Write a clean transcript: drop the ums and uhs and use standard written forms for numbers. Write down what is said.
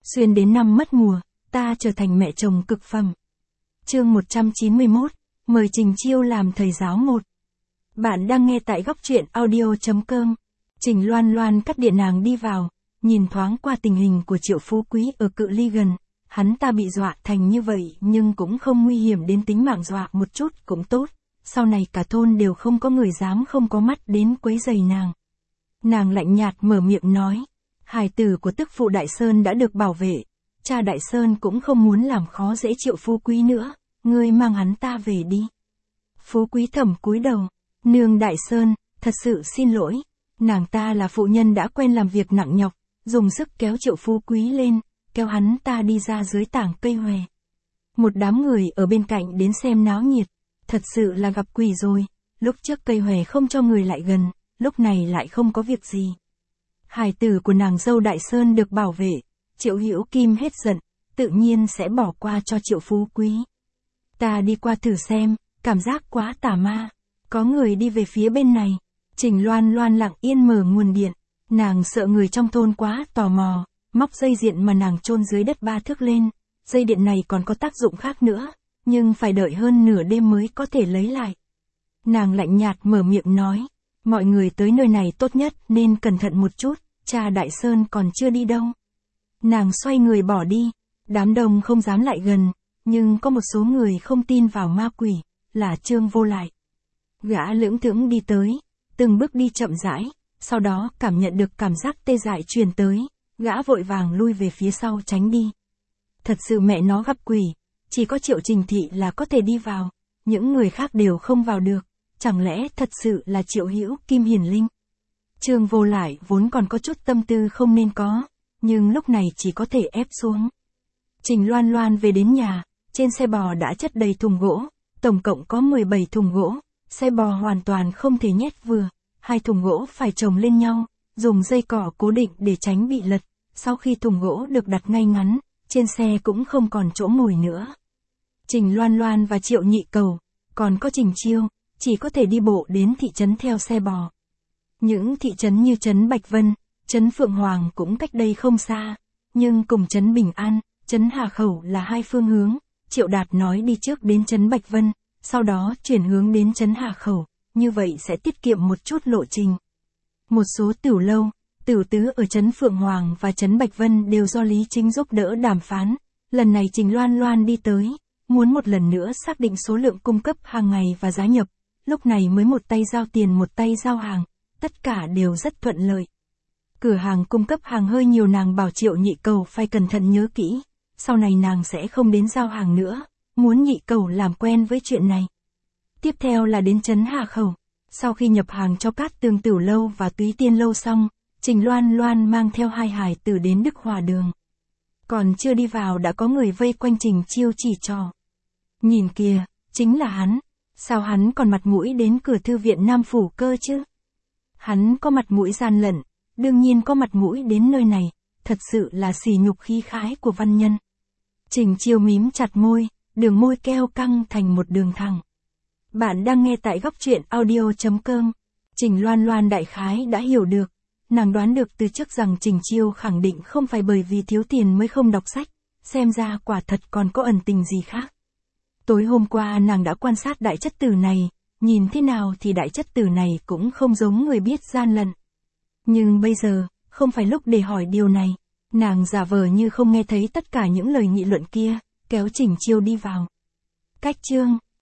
Xuyên đến năm mất mùa, ta trở thành mẹ chồng cực phẩm. Chương 191, mời Trình Chiêu làm thầy giáo 1. Bạn đang nghe tại góc truyện audio.com. Trình Loan Loan cắt điện nàng đi vào, nhìn thoáng qua tình hình của Triệu Phú Quý ở cự ly gần. Hắn ta bị dọa thành như vậy nhưng cũng không nguy hiểm đến tính mạng, dọa một chút cũng tốt. Sau này cả thôn đều không có người dám không có mắt đến quấy rầy nàng. Nàng lạnh nhạt mở miệng nói, hài tử của tức phụ Đại Sơn đã được bảo vệ. Cha Đại Sơn cũng không muốn làm khó dễ Triệu Phú Quý nữa, ngươi mang hắn ta về đi. Phú Quý thầm cúi đầu, nương Đại Sơn, thật sự xin lỗi. Nàng ta là phụ nhân đã quen làm việc nặng nhọc, dùng sức kéo Triệu Phú Quý lên, kéo hắn ta đi ra dưới tảng cây hòe. Một đám người ở bên cạnh đến xem náo nhiệt, thật sự là gặp quỷ rồi, lúc trước cây hòe không cho người lại gần, lúc này lại không có việc gì. Hài tử của nàng dâu Đại Sơn được bảo vệ, Triệu Hữu Kim hết giận, tự nhiên sẽ bỏ qua cho Triệu Phú Quý. Ta đi qua thử xem, cảm giác quá tà ma, có người đi về phía bên này. Trình Loan Loan lặng yên mở nguồn điện, nàng sợ người trong thôn quá tò mò, móc dây điện mà nàng chôn dưới đất 3 thước lên, dây điện này còn có tác dụng khác nữa, nhưng phải đợi hơn nửa đêm mới có thể lấy lại. Nàng lạnh nhạt mở miệng nói, mọi người tới nơi này tốt nhất nên cẩn thận một chút, cha Đại Sơn còn chưa đi đâu. Nàng xoay người bỏ đi, đám đông không dám lại gần, nhưng có một số người không tin vào ma quỷ, là Trương Vô Lại. Gã lưỡng thững đi tới, từng bước đi chậm rãi, sau đó cảm nhận được cảm giác tê dại truyền tới, gã vội vàng lui về phía sau tránh đi. Thật sự mẹ nó gặp quỷ, chỉ có Triệu Trình Thị là có thể đi vào, những người khác đều không vào được, chẳng lẽ thật sự là Triệu Hữu Kim hiển linh. Trương Vô Lại vốn còn có chút tâm tư không nên có, nhưng lúc này chỉ có thể ép xuống. Trình Loan Loan về đến nhà, trên xe bò đã chất đầy thùng gỗ, tổng cộng có 17 thùng gỗ, xe bò hoàn toàn không thể nhét vừa, 2 thùng gỗ phải chồng lên nhau, dùng dây cỏ cố định để tránh bị lật, sau khi thùng gỗ được đặt ngay ngắn, trên xe cũng không còn chỗ ngồi nữa. Trình Loan Loan và Triệu Nhị Cầu, còn có Trình Chiêu, chỉ có thể đi bộ đến thị trấn theo xe bò. Những thị trấn như trấn Bạch Vân, trấn Phượng Hoàng cũng cách đây không xa, nhưng cùng trấn Bình An, trấn Hà Khẩu là hai phương hướng. Triệu Đạt nói đi trước đến trấn Bạch Vân, sau đó chuyển hướng đến trấn Hà Khẩu, như vậy sẽ tiết kiệm một chút lộ trình. Một số tiểu lâu, tiểu tứ ở trấn Phượng Hoàng và trấn Bạch Vân đều do Lý Chính giúp đỡ đàm phán. Lần này Trình Loan Loan đi tới, muốn một lần nữa xác định số lượng cung cấp hàng ngày và giá nhập, lúc này mới một tay giao tiền một tay giao hàng, tất cả đều rất thuận lợi. Cửa hàng cung cấp hàng hơi nhiều, nàng bảo Triệu Nhị Cầu phải cẩn thận nhớ kỹ, sau này nàng sẽ không đến giao hàng nữa, muốn Nhị Cầu làm quen với chuyện này. Tiếp theo là đến trấn Hà Khẩu, sau khi nhập hàng cho Cát Tường Tiểu Lâu và Túy Tiên Lâu xong, Trình Loan Loan mang theo hai hài tử đến Đức Hòa Đường. Còn chưa đi vào đã có người vây quanh Trình Chiêu chỉ trò. Nhìn kìa, chính là hắn, sao hắn còn mặt mũi đến cửa thư viện Nam Phủ cơ chứ? Hắn có mặt mũi gian lận, đương nhiên có mặt mũi đến nơi này, thật sự là sỉ nhục khí khái của văn nhân. Trình Chiêu mím chặt môi, đường môi keo căng thành một đường thẳng. Bạn đang nghe tại góc truyện audio.com. Trình Loan Loan đại khái đã hiểu được, nàng đoán được từ trước rằng Trình Chiêu khẳng định không phải bởi vì thiếu tiền mới không đọc sách, xem ra quả thật còn có ẩn tình gì khác. Tối hôm qua nàng đã quan sát đại chất tử này, nhìn thế nào thì đại chất tử này cũng không giống người biết gian lận. Nhưng bây giờ, không phải lúc để hỏi điều này, nàng giả vờ như không nghe thấy tất cả những lời nghị luận kia, kéo Trình Chiêu đi vào. Cách chương